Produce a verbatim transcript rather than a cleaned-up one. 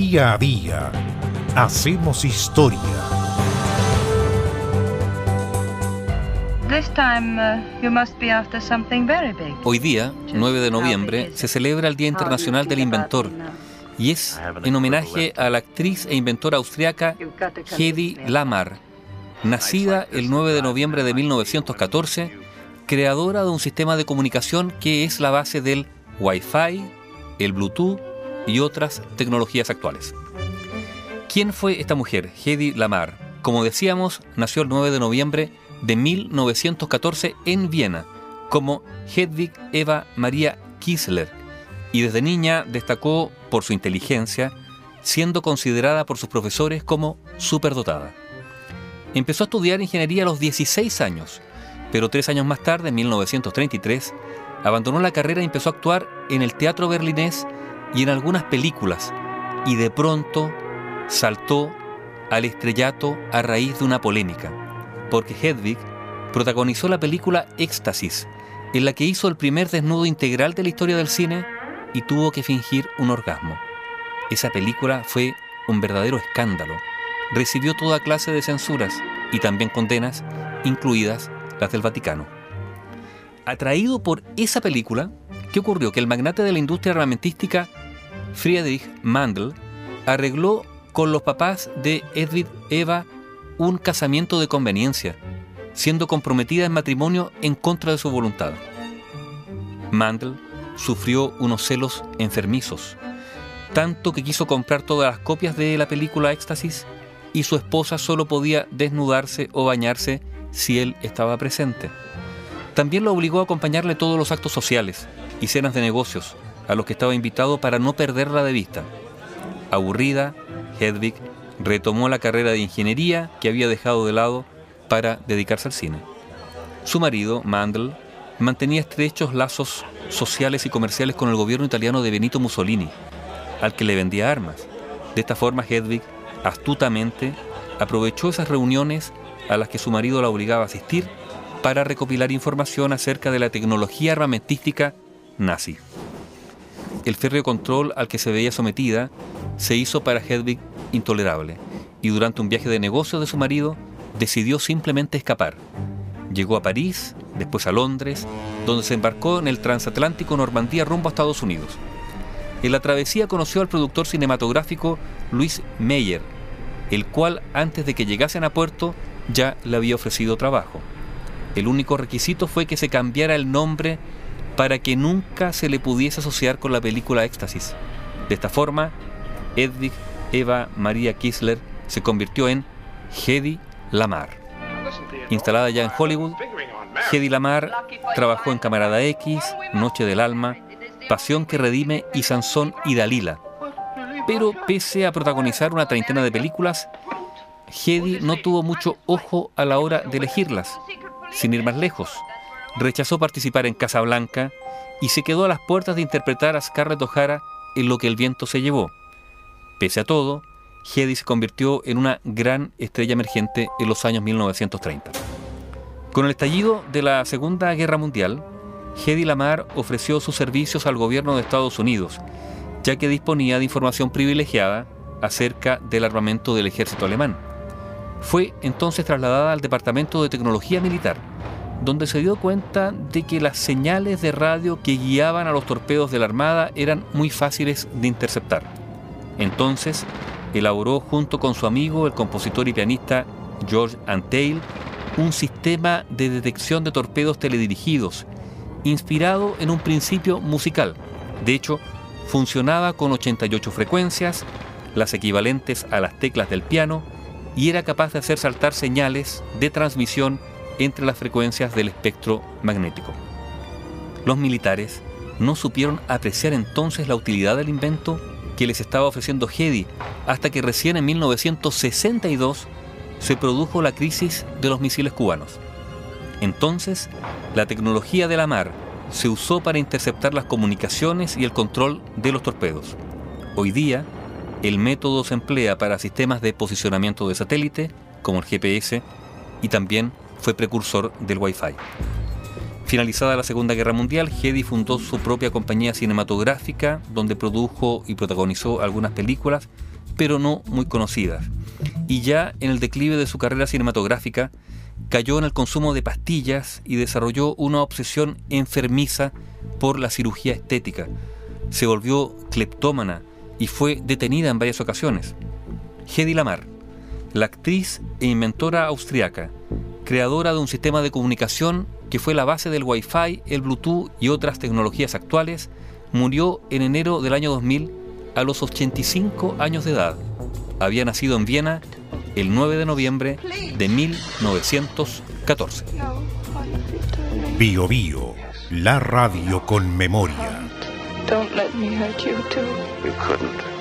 Día a día hacemos historia. This time, uh, you must be after something very big. Hoy día, nueve de noviembre, se celebra el Día Internacional del Inventor y es en homenaje a la actriz e inventora austriaca Hedy Lamarr, nacida el nueve de noviembre de mil novecientos catorce, creadora de un sistema de comunicación que es la base del Wi-Fi, el Bluetooth y otras tecnologías actuales. ¿Quién fue esta mujer, Hedy Lamarr? Como decíamos, nació el nueve de noviembre de mil novecientos catorce en Viena, como Hedwig Eva Maria Kissler, y desde niña destacó por su inteligencia, siendo considerada por sus profesores como superdotada. Empezó a estudiar ingeniería a los dieciséis años, pero tres años más tarde, en mil novecientos treinta y tres, abandonó la carrera y empezó a actuar en el teatro berlinés y en algunas películas, y de pronto saltó al estrellato a raíz de una polémica, porque Hedwig protagonizó la película Éxtasis, en la que hizo el primer desnudo integral de la historia del cine y tuvo que fingir un orgasmo. Esa película fue un verdadero escándalo. Recibió toda clase de censuras y también condenas, incluidas las del Vaticano. Atraído por esa película, ¿qué ocurrió? Que el magnate de la industria armamentística, Friedrich Mandl, arregló con los papás de Hedwig Eva un casamiento de conveniencia, siendo comprometida en matrimonio en contra de su voluntad. Mandl sufrió unos celos enfermizos, tanto que quiso comprar todas las copias de la película Éxtasis y su esposa solo podía desnudarse o bañarse si él estaba presente. También lo obligó a acompañarle a todos los actos sociales y cenas de negocios a los que estaba invitado para no perderla de vista. Aburrida, Hedwig retomó la carrera de ingeniería que había dejado de lado para dedicarse al cine. Su marido, Mandl, mantenía estrechos lazos sociales y comerciales con el gobierno italiano de Benito Mussolini, al que le vendía armas. De esta forma, Hedwig, astutamente, aprovechó esas reuniones a las que su marido la obligaba a asistir para recopilar información acerca de la tecnología armamentística nazi. El férreo control al que se veía sometida se hizo para Hedwig intolerable, y durante un viaje de negocios de su marido decidió simplemente escapar. Llegó a París, después a Londres, donde se embarcó en el transatlántico Normandía rumbo a Estados Unidos. En la travesía conoció al productor cinematográfico Louis Mayer, el cual antes de que llegasen a puerto ya le había ofrecido trabajo. El único requisito fue que se cambiara el nombre para que nunca se le pudiese asociar con la película Éxtasis. De esta forma, Hedwig Eva Maria Kissler se convirtió en Hedy Lamarr. Instalada ya en Hollywood, Hedy Lamarr trabajó en Camarada X, Noche del Alma, Pasión que Redime y Sansón y Dalila. Pero pese a protagonizar una treintena de películas, Hedy no tuvo mucho ojo a la hora de elegirlas. Sin ir más lejos, rechazó participar en Casablanca y se quedó a las puertas de interpretar a Scarlett O'Hara en Lo que el viento se llevó. Pese a todo, Hedy se convirtió en una gran estrella emergente en los años mil novecientos treinta. Con el estallido de la Segunda Guerra Mundial, Hedy Lamarr ofreció sus servicios al gobierno de Estados Unidos, ya que disponía de información privilegiada acerca del armamento del ejército alemán. Fue entonces trasladada al Departamento de Tecnología Militar, donde se dio cuenta de que las señales de radio que guiaban a los torpedos de la Armada eran muy fáciles de interceptar. Entonces, elaboró junto con su amigo, el compositor y pianista George Antheil, un sistema de detección de torpedos teledirigidos, inspirado en un principio musical. De hecho, funcionaba con ochenta y ocho frecuencias, las equivalentes a las teclas del piano, y era capaz de hacer saltar señales de transmisión entre las frecuencias del espectro magnético. Los militares no supieron apreciar entonces la utilidad del invento que les estaba ofreciendo Hedy, hasta que recién en mil novecientos sesenta y dos se produjo la crisis de los misiles cubanos. Entonces, la tecnología de Lamarr se usó para interceptar las comunicaciones y el control de los torpedos. Hoy día, el método se emplea para sistemas de posicionamiento de satélite, como el G P S, y también fue precursor del Wi-Fi. Finalizada la Segunda Guerra Mundial, Hedy fundó su propia compañía cinematográfica, donde produjo y protagonizó algunas películas, pero no muy conocidas. Y ya en el declive de su carrera cinematográfica, cayó en el consumo de pastillas y desarrolló una obsesión enfermiza por la cirugía estética. Se volvió cleptómana y fue detenida en varias ocasiones. Hedy Lamarr, la actriz e inventora austriaca, creadora de un sistema de comunicación que fue la base del Wi-Fi, el Bluetooth y otras tecnologías actuales, murió en enero del año dos mil a los ochenta y cinco años de edad. Había nacido en Viena el nueve de noviembre de mil novecientos catorce. Bio Bio, la radio con memoria. Don't let me hurt you too. You couldn't.